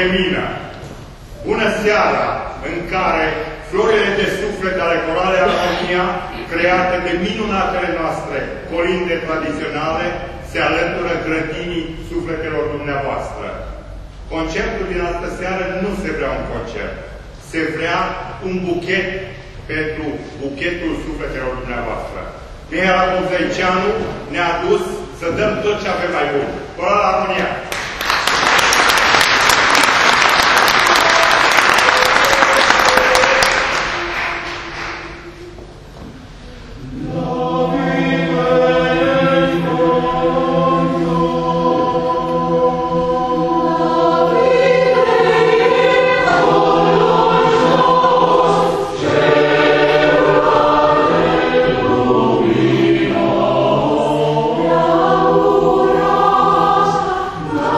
Dolemină. Bună seara, în care florile de suflet ale corale Armonia, create de minunatele noastre colinde tradiționale, se alătură grădinii sufletelor dumneavoastră. Concertul din astă seară nu se vrea un concert. Se vrea un buchet pentru buchetul sufletelor dumneavoastră. Mihela Bogdăiceanu ne-a dus să dăm tot ce avem mai bun. Corala Armonia! No.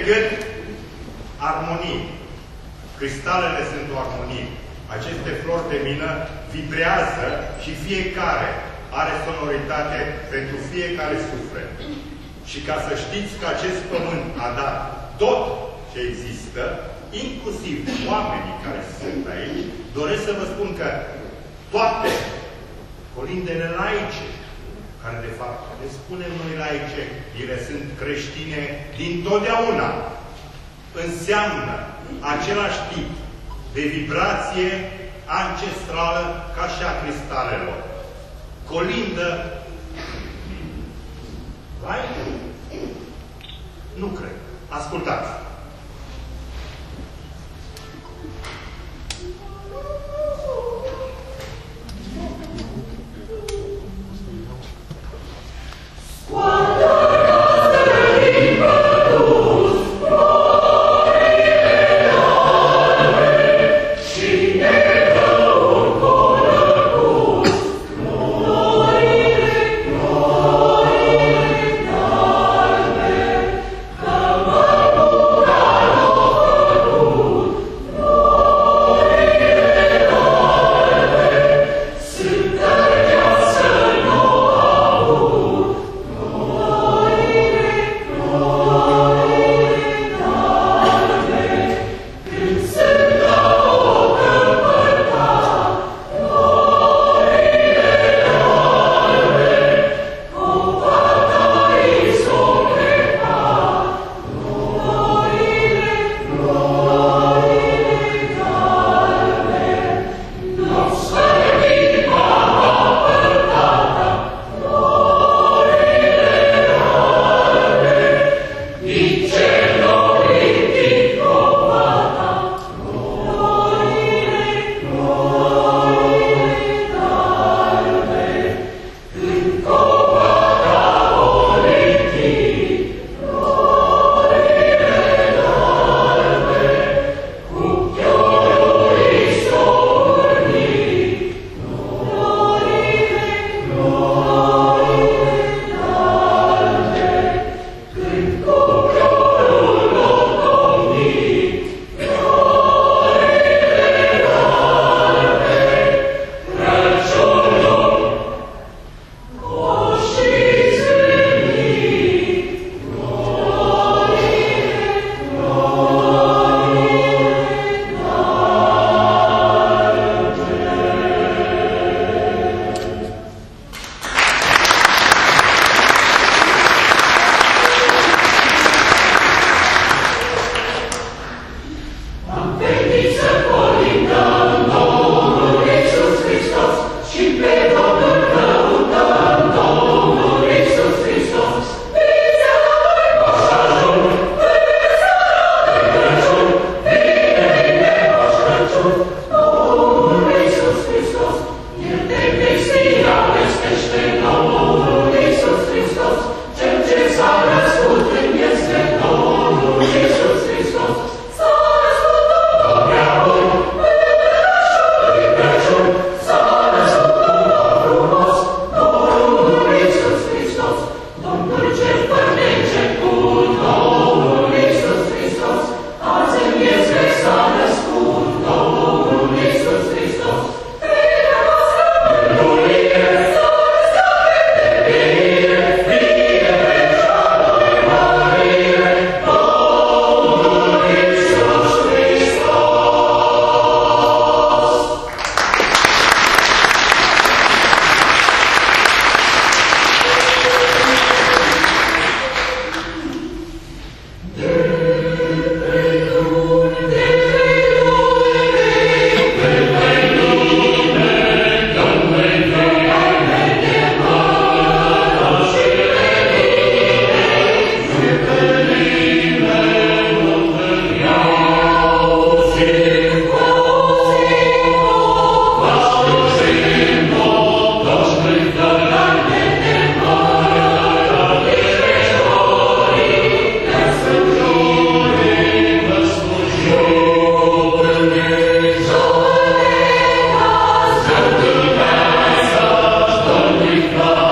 decât armonie. Cristalele sunt o armonie. Aceste flori de mină vibrează și fiecare are sonoritate pentru fiecare suflet. Și ca să știți că acest pământ a dat tot ce există, inclusiv oamenii care sunt aici, doresc să vă spun că toate colindele laice, care de fapt le spunem noi laice, ele sunt creștine dintotdeauna, înseamnă același tip de vibrație ancestrală ca și a cristalelor. Colindă laică? Nu cred. Ascultați!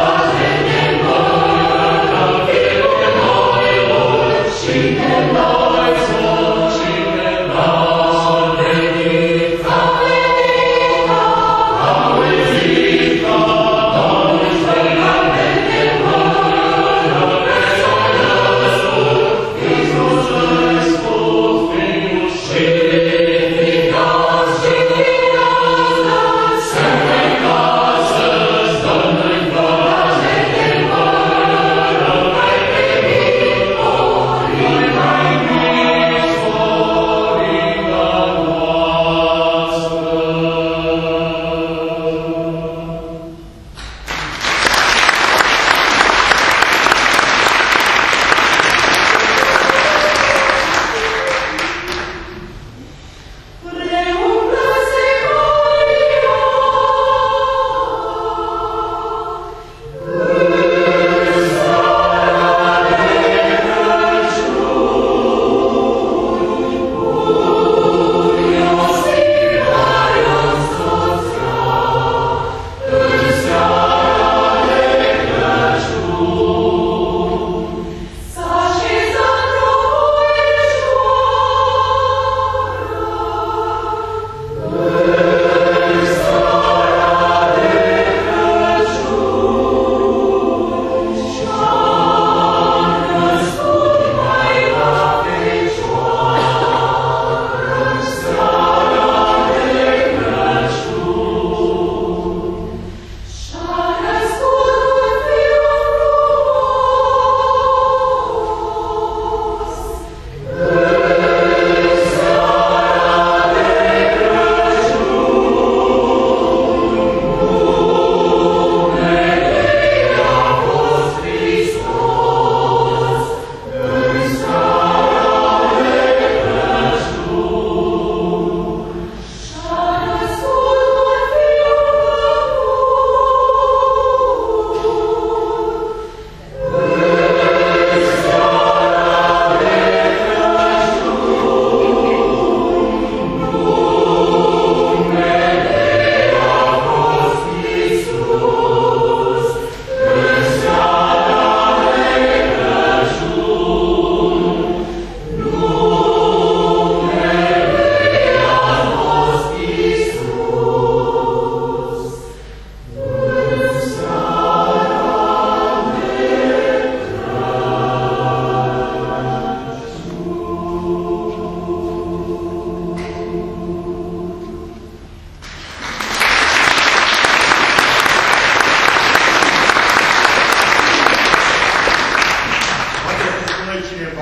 Amen.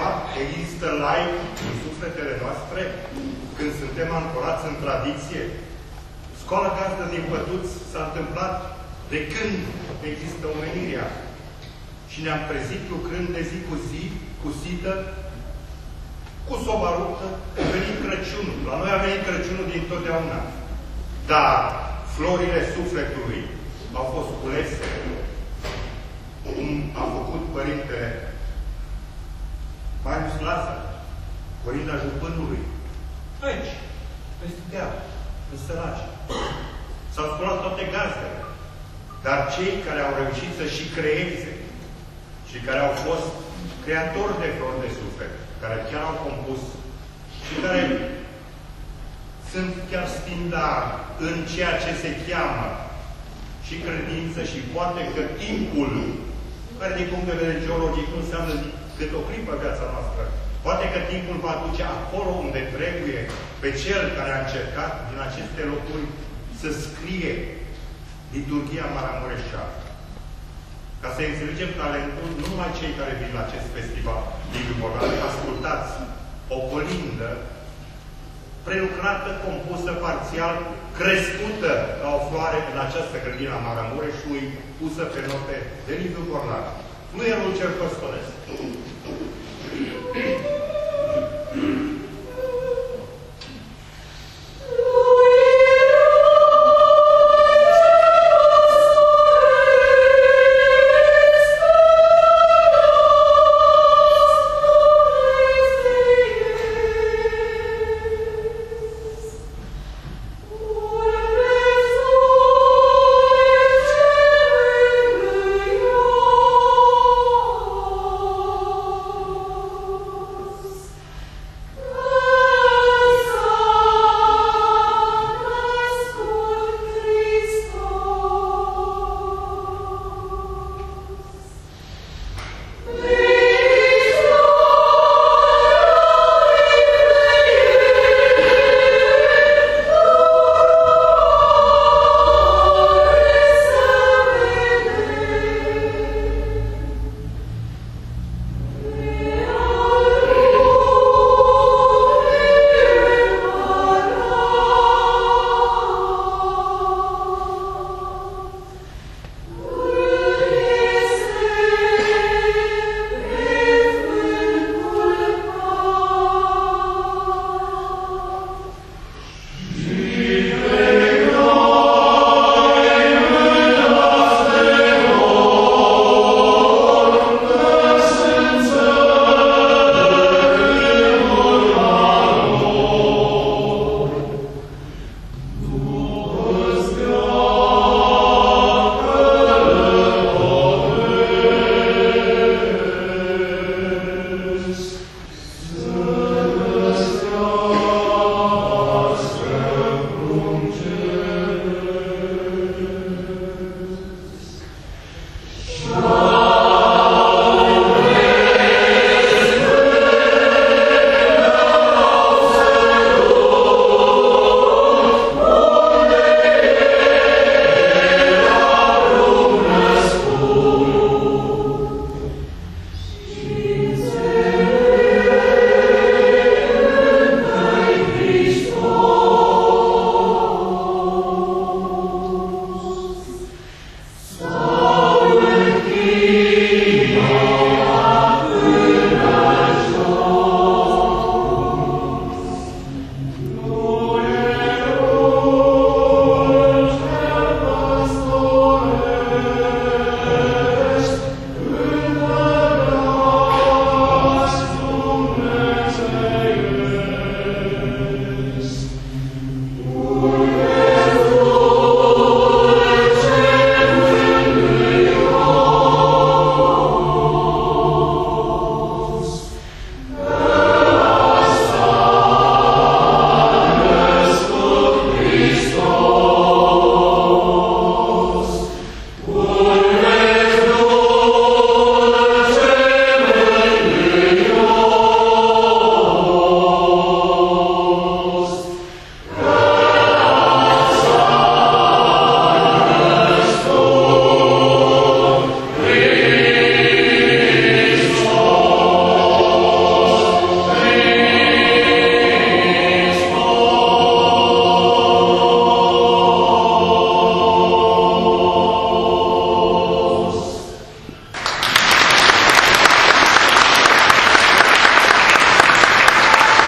ceva există live în sufletele noastre când suntem ancorați în tradiție? Școala gazdă din Pătuți s-a întâmplat de când există omenirea. Și ne-am trezit lucrând de zi cu zi, cu sită, cu soba ruptă, a venit Crăciunul. La noi a venit Crăciunul dintotdeauna. Dar florile sufletului au fost culese, cum a făcut Părintele Marius Lazar, Corinda Jupânului. Aici, peste deal, în săraci. S-au sculat toate gazdele. Dar cei care au reușit să și creeze și care au fost creatori de flori de suflet, care chiar au compus și care sunt chiar standard în ceea ce se cheamă și credință și poate că timpul, care din punct de vedere geologic nu înseamnă cât o clipă viața noastră, poate că timpul va duce acolo unde trebuie pe cel care a încercat din aceste locuri să scrie liturghia maramureșeană. Ca să înțelegem talentul, nu numai cei care vin la acest festival din Borlan, ascultați o colindă prelucrată, compusă parțial, crescută ca o floare în această grădină a Maramureșului, pusă pe note de Liviu Borlan. Fluierul cel păstoresc.